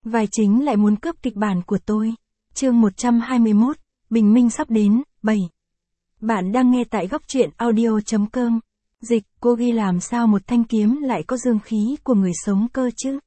Vai chính lại muốn cướp kịch bản của tôi. Chương 121, bình minh sắp đến, 7. Bạn đang nghe tại góc truyện audio.com. Dịch, cô ghi làm sao một thanh kiếm lại có dương khí của người sống cơ chứ?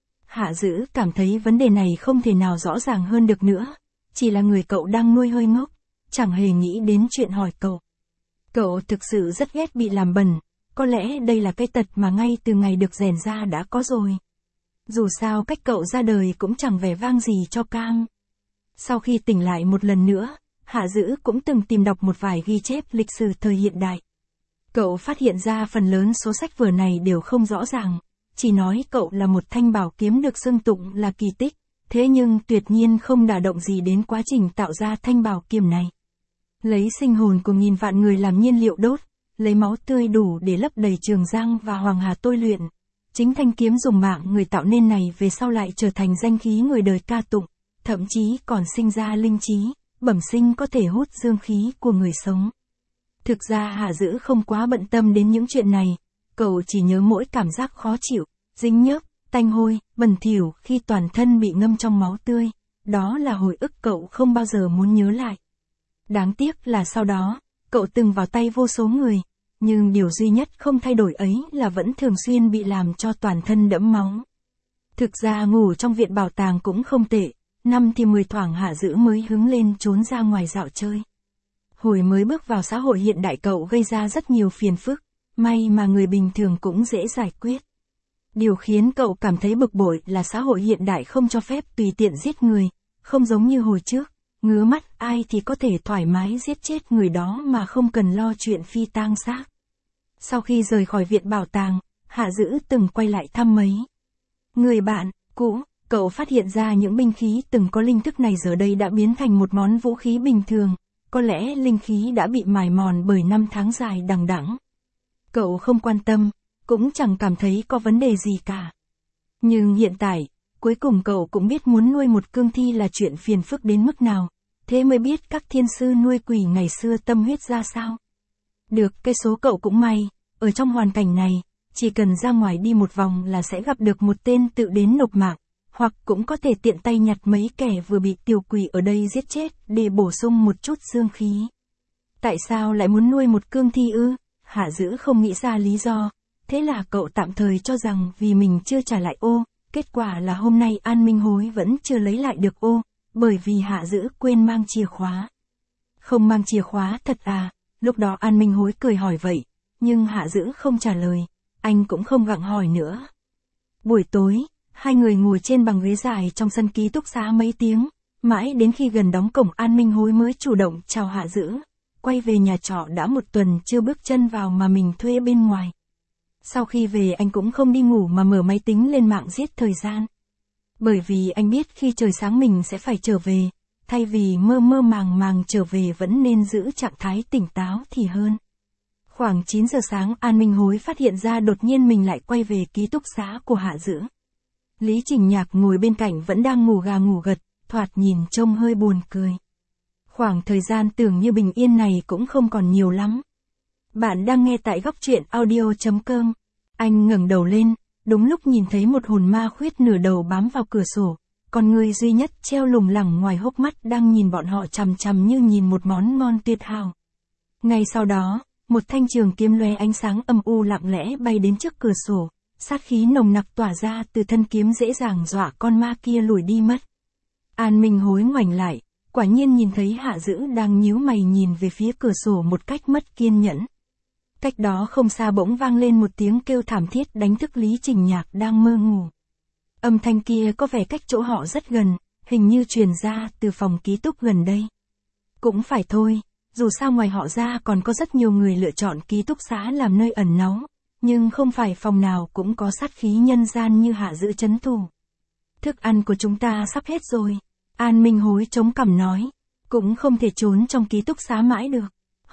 Hạ Dữ cảm thấy vấn đề này không thể nào rõ ràng hơn được nữa. Chỉ là người cậu đang nuôi hơi ngốc, chẳng hề nghĩ đến chuyện hỏi cậu. Cậu thực sự rất ghét bị làm bẩn, có lẽ đây là cái tật mà ngay từ ngày được rèn ra đã có rồi. Dù sao cách cậu ra đời cũng chẳng vẻ vang gì cho cam. Sau khi tỉnh lại một lần nữa, Hạ Dữ cũng từng tìm đọc một vài ghi chép lịch sử thời hiện đại. Cậu phát hiện ra phần lớn số sách vở này đều không rõ ràng, chỉ nói cậu là một thanh bảo kiếm được xưng tụng là kỳ tích, thế nhưng tuyệt nhiên không đả động gì đến quá trình tạo ra thanh bảo kiếm này. Lấy sinh hồn của nghìn vạn người làm nhiên liệu đốt, lấy máu tươi đủ để lấp đầy Trường Giang và Hoàng Hà tôi luyện. Chính thanh kiếm dùng mạng người tạo nên này về sau lại trở thành danh khí người đời ca tụng, thậm chí còn sinh ra linh trí, bẩm sinh có thể hút dương khí của người sống. Thực ra Hạ Dữ không quá bận tâm đến những chuyện này, cậu chỉ nhớ mỗi cảm giác khó chịu, dính nhớp, tanh hôi, bẩn thỉu khi toàn thân bị ngâm trong máu tươi, đó là hồi ức cậu không bao giờ muốn nhớ lại. Đáng tiếc là sau đó, cậu từng vào tay vô số người, nhưng điều duy nhất không thay đổi ấy là vẫn thường xuyên bị làm cho toàn thân đẫm máu. Thực ra ngủ trong viện bảo tàng cũng không tệ, năm thì 10 thoảng Hạ Dữ mới hứng lên trốn ra ngoài dạo chơi. Hồi mới bước vào xã hội hiện đại cậu gây ra rất nhiều phiền phức, may mà người bình thường cũng dễ giải quyết. Điều khiến cậu cảm thấy bực bội là xã hội hiện đại không cho phép tùy tiện giết người, không giống như hồi trước, ngứa mắt ai thì có thể thoải mái giết chết người đó mà không cần lo chuyện phi tang xác. Sau khi rời khỏi viện bảo tàng, Hạ Dữ từng quay lại thăm mấy người bạn cũ, cậu phát hiện ra những binh khí từng có linh thức này giờ đây đã biến thành một món vũ khí bình thường, có lẽ linh khí đã bị mài mòn bởi năm tháng dài đằng đẵng. Cậu không quan tâm, cũng chẳng cảm thấy có vấn đề gì cả. Nhưng hiện tại, cuối cùng cậu cũng biết muốn nuôi một cương thi là chuyện phiền phức đến mức nào, thế mới biết các thiên sư nuôi quỷ ngày xưa tâm huyết ra sao. Được cái số cậu cũng may, ở trong hoàn cảnh này, chỉ cần ra ngoài đi một vòng là sẽ gặp được một tên tự đến nộp mạng, hoặc cũng có thể tiện tay nhặt mấy kẻ vừa bị tiểu quỷ ở đây giết chết để bổ sung một chút dương khí. Tại sao lại muốn nuôi một cương thi ư? Hạ Dữ không nghĩ ra lý do, thế là cậu tạm thời cho rằng vì mình chưa trả lại ô, kết quả là hôm nay An Minh Hối vẫn chưa lấy lại được ô, bởi vì Hạ Dữ quên mang chìa khóa. Không mang chìa khóa thật à? Lúc đó An Minh Hối cười hỏi vậy, nhưng Hạ Dữ không trả lời, anh cũng không gặng hỏi nữa. Buổi tối, hai người ngồi trên bằng ghế dài trong sân ký túc xá mấy tiếng, mãi đến khi gần đóng cổng An Minh Hối mới chủ động chào Hạ Dữ, quay về nhà trọ đã một tuần chưa bước chân vào mà mình thuê bên ngoài. Sau khi về anh cũng không đi ngủ mà mở máy tính lên mạng giết thời gian. Bởi vì anh biết khi trời sáng mình sẽ phải trở về, thay vì mơ mơ màng màng trở về vẫn nên giữ trạng thái tỉnh táo thì hơn. Khoảng 9 giờ sáng An Minh Hối phát hiện ra đột nhiên mình lại quay về ký túc xá của Hạ Dữ. Lý Trình Nhạc ngồi bên cạnh vẫn đang ngủ gà ngủ gật, thoạt nhìn trông hơi buồn cười. Khoảng thời gian tưởng như bình yên này cũng không còn nhiều lắm. Bạn đang nghe tại góc truyện audio.com. Anh ngẩng đầu lên, đúng lúc nhìn thấy một hồn ma khuyết nửa đầu bám vào cửa sổ, con người duy nhất treo lủng lẳng ngoài hốc mắt đang nhìn bọn họ chằm chằm như nhìn một món ngon tuyệt hảo. Ngay sau đó, một thanh trường kiếm lóe ánh sáng âm u lặng lẽ bay đến trước cửa sổ, sát khí nồng nặc tỏa ra từ thân kiếm dễ dàng dọa con ma kia lùi đi mất. An Minh Hối ngoảnh lại, quả nhiên nhìn thấy Hạ Dữ đang nhíu mày nhìn về phía cửa sổ một cách mất kiên nhẫn. Cách đó không xa bỗng vang lên một tiếng kêu thảm thiết đánh thức Lý Trình Nhạc đang mơ ngủ. Âm thanh kia có vẻ cách chỗ họ rất gần, hình như truyền ra từ phòng ký túc gần đây. Cũng phải thôi, dù sao ngoài họ ra còn có rất nhiều người lựa chọn ký túc xá làm nơi ẩn náu, nhưng không phải phòng nào cũng có sát khí nhân gian như Hạ Dữ trấn thủ. Thức ăn của chúng ta sắp hết rồi, An Minh Hối chống cằm nói, cũng không thể trốn trong ký túc xá mãi được.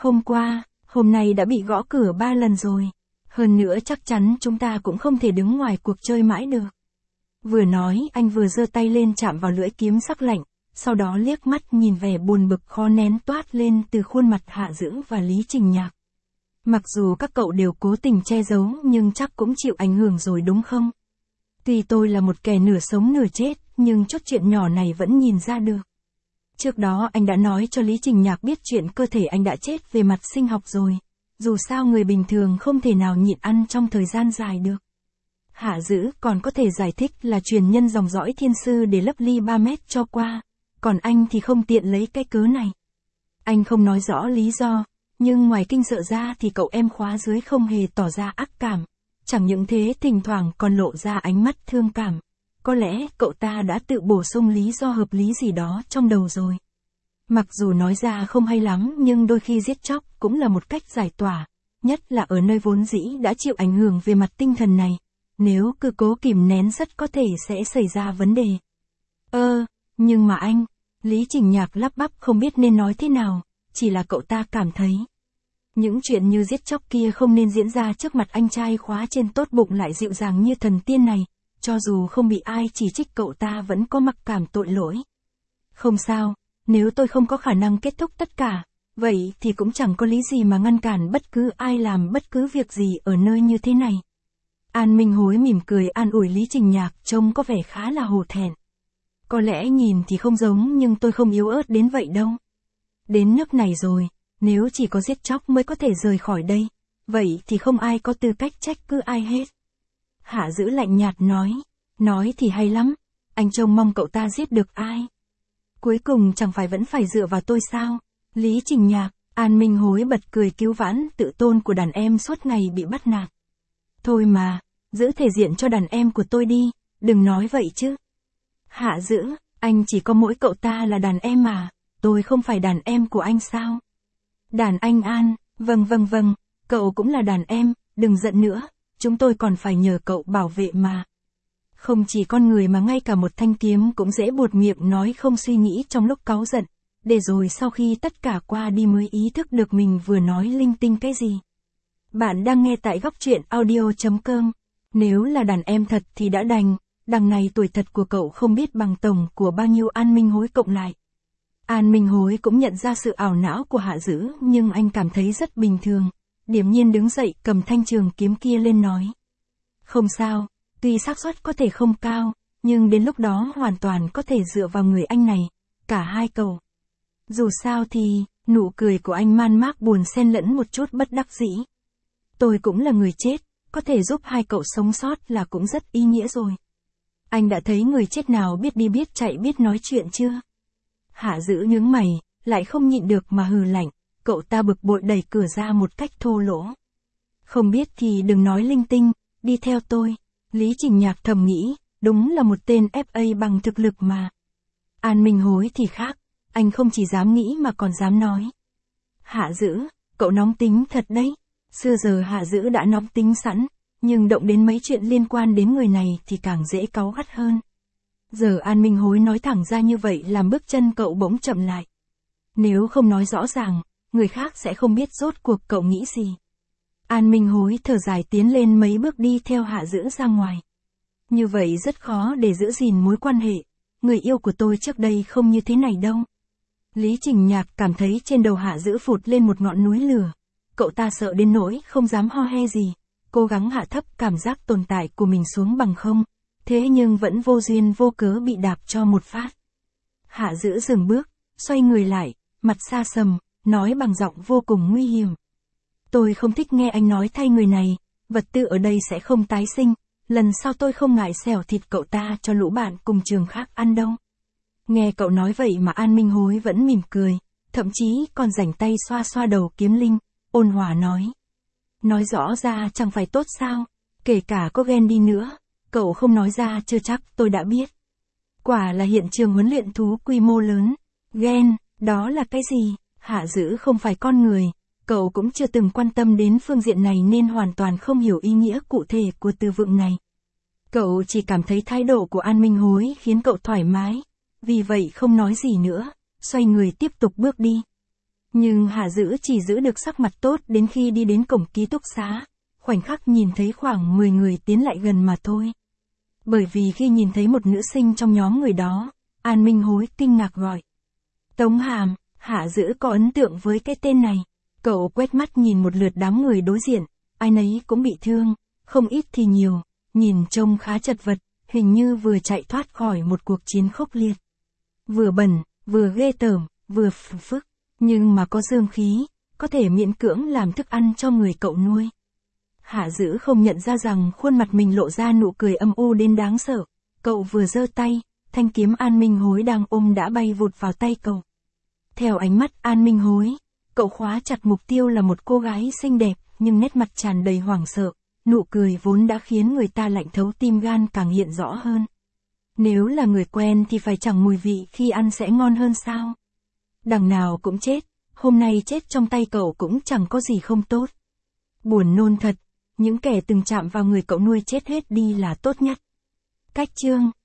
Hôm nay đã bị gõ cửa 3 lần rồi, hơn nữa chắc chắn chúng ta cũng không thể đứng ngoài cuộc chơi mãi được. Vừa nói anh vừa giơ tay lên chạm vào lưỡi kiếm sắc lạnh, sau đó liếc mắt nhìn vẻ buồn bực khó nén toát lên từ khuôn mặt Hạ Dữ và Lý Trình Nhạc. Mặc dù các cậu đều cố tình che giấu nhưng chắc cũng chịu ảnh hưởng rồi đúng không? Tuy tôi là một kẻ nửa sống nửa chết, nhưng chút chuyện nhỏ này vẫn nhìn ra được. Trước đó anh đã nói cho Lý Trình Nhạc biết chuyện cơ thể anh đã chết về mặt sinh học rồi. Dù sao người bình thường không thể nào nhịn ăn trong thời gian dài được. Hạ Dữ còn có thể giải thích là truyền nhân dòng dõi thiên sư để lấp ly 3 mét cho qua. Còn anh thì không tiện lấy cái cớ này. Anh không nói rõ lý do, nhưng ngoài kinh sợ ra thì cậu em khóa dưới không hề tỏ ra ác cảm. Chẳng những thế thỉnh thoảng còn lộ ra ánh mắt thương cảm. Có lẽ cậu ta đã tự bổ sung lý do hợp lý gì đó trong đầu rồi. Mặc dù nói ra không hay lắm nhưng đôi khi giết chóc cũng là một cách giải tỏa. Nhất là ở nơi vốn dĩ đã chịu ảnh hưởng về mặt tinh thần này. Nếu cứ cố kìm nén rất có thể sẽ xảy ra vấn đề. Nhưng mà anh, Lý Trình Nhạc lắp bắp không biết nên nói thế nào, chỉ là cậu ta cảm thấy. Những chuyện như giết chóc kia không nên diễn ra trước mặt anh trai khóa trên tốt bụng lại dịu dàng như thần tiên này, cho dù không bị ai chỉ trích cậu ta vẫn có mặc cảm tội lỗi. Không sao, nếu tôi không có khả năng kết thúc tất cả, vậy thì cũng chẳng có lý gì mà ngăn cản bất cứ ai làm bất cứ việc gì ở nơi như thế này. An Minh Hối mỉm cười an ủi Lý Trình Nhạc trông có vẻ khá là hổ thẹn. Có lẽ nhìn thì không giống nhưng tôi không yếu ớt đến vậy đâu. Đến nước này rồi, nếu chỉ có giết chóc mới có thể rời khỏi đây, vậy thì không ai có tư cách trách cứ ai hết. Hạ Dữ lạnh nhạt nói thì hay lắm, anh trông mong cậu ta giết được ai. Cuối cùng chẳng phải vẫn phải dựa vào tôi sao? Lý Trình Nhạc, An Minh Hối bật cười cứu vãn tự tôn của đàn em suốt ngày bị bắt nạt. Thôi mà, giữ thể diện cho đàn em của tôi đi, đừng nói vậy chứ. Hạ Dữ, anh chỉ có mỗi cậu ta là đàn em mà, tôi không phải đàn em của anh sao? Đàn anh An, vâng, cậu cũng là đàn em, đừng giận nữa, chúng tôi còn phải nhờ cậu bảo vệ mà. Không chỉ con người mà ngay cả một thanh kiếm cũng dễ buột miệng nói không suy nghĩ trong lúc cáu giận, để rồi sau khi tất cả qua đi mới ý thức được mình vừa nói linh tinh cái gì. Bạn đang nghe tại góc truyện audio.com. Nếu là đàn em thật thì đã đành, đằng này tuổi thật của cậu không biết bằng tổng của bao nhiêu An Minh Hối cộng lại. An Minh Hối cũng nhận ra sự ảo não của Hạ Dữ nhưng anh cảm thấy rất bình thường, điềm nhiên đứng dậy cầm thanh trường kiếm kia lên nói. Không sao, tuy xác suất có thể không cao, nhưng đến lúc đó hoàn toàn có thể dựa vào người anh này, cả hai cậu. Dù sao thì, nụ cười của anh man mác buồn xen lẫn một chút bất đắc dĩ. Tôi cũng là người chết, có thể giúp hai cậu sống sót là cũng rất ý nghĩa rồi. Anh đã thấy người chết nào biết đi biết chạy biết nói chuyện chưa? Hạ Dữ nhướng mày, lại không nhịn được mà hừ lạnh, cậu ta bực bội đẩy cửa ra một cách thô lỗ. Không biết thì đừng nói linh tinh, đi theo tôi. Lý Trình Nhạc thầm nghĩ, đúng là một tên FA bằng thực lực mà. An Minh Hối thì khác, anh không chỉ dám nghĩ mà còn dám nói. Hạ Dữ, cậu nóng tính thật đấy. Xưa giờ Hạ Dữ đã nóng tính sẵn, nhưng động đến mấy chuyện liên quan đến người này thì càng dễ cáu gắt hơn. Giờ An Minh Hối nói thẳng ra như vậy làm bước chân cậu bỗng chậm lại. Nếu không nói rõ ràng, người khác sẽ không biết rốt cuộc cậu nghĩ gì. An Minh Hối thở dài tiến lên mấy bước đi theo Hạ Dữ ra ngoài. Như vậy rất khó để giữ gìn mối quan hệ, người yêu của tôi trước đây không như thế này đâu. Lý Trình Nhạc cảm thấy trên đầu Hạ Dữ phụt lên một ngọn núi lửa. Cậu ta sợ đến nỗi không dám ho he gì, cố gắng hạ thấp cảm giác tồn tại của mình xuống bằng không, thế nhưng vẫn vô duyên vô cớ bị đạp cho một phát. Hạ Dữ dừng bước, xoay người lại, mặt xa sầm, nói bằng giọng vô cùng nguy hiểm. Tôi không thích nghe anh nói thay người này, vật tư ở đây sẽ không tái sinh, lần sau tôi không ngại xẻo thịt cậu ta cho lũ bạn cùng trường khác ăn đâu. Nghe cậu nói vậy mà An Minh Hối vẫn mỉm cười, thậm chí còn rảnh tay xoa xoa đầu kiếm linh, ôn hòa nói. Nói rõ ra chẳng phải tốt sao, kể cả có ghen đi nữa, cậu không nói ra chưa chắc tôi đã biết. Quả là hiện trường huấn luyện thú quy mô lớn, ghen, đó là cái gì? Hạ Dữ không phải con người, cậu cũng chưa từng quan tâm đến phương diện này nên hoàn toàn không hiểu ý nghĩa cụ thể của từ vựng này. Cậu chỉ cảm thấy thái độ của An Minh Hối khiến cậu thoải mái, vì vậy không nói gì nữa, xoay người tiếp tục bước đi. Nhưng Hạ Dữ chỉ giữ được sắc mặt tốt đến khi đi đến cổng ký túc xá, khoảnh khắc nhìn thấy khoảng 10 người tiến lại gần mà thôi. Bởi vì khi nhìn thấy một nữ sinh trong nhóm người đó, An Minh Hối kinh ngạc gọi. Tống Hàm, Hạ Dữ có ấn tượng với cái tên này. Cậu quét mắt nhìn một lượt đám người đối diện, ai nấy cũng bị thương, không ít thì nhiều, nhìn trông khá chật vật, hình như vừa chạy thoát khỏi một cuộc chiến khốc liệt. Vừa bẩn, vừa ghê tởm, vừa phức, nhưng mà có dương khí, có thể miễn cưỡng làm thức ăn cho người cậu nuôi. Hạ Dữ không nhận ra rằng khuôn mặt mình lộ ra nụ cười âm u đến đáng sợ. Cậu vừa giơ tay, thanh kiếm An Minh Hối đang ôm đã bay vụt vào tay cậu. Theo ánh mắt An Minh Hối, cậu khóa chặt mục tiêu là một cô gái xinh đẹp, nhưng nét mặt tràn đầy hoảng sợ, nụ cười vốn đã khiến người ta lạnh thấu tim gan càng hiện rõ hơn. Nếu là người quen thì phải chẳng mùi vị khi ăn sẽ ngon hơn sao? Đằng nào cũng chết, hôm nay chết trong tay cậu cũng chẳng có gì không tốt. Buồn nôn thật, những kẻ từng chạm vào người cậu nuôi chết hết đi là tốt nhất. Cách chương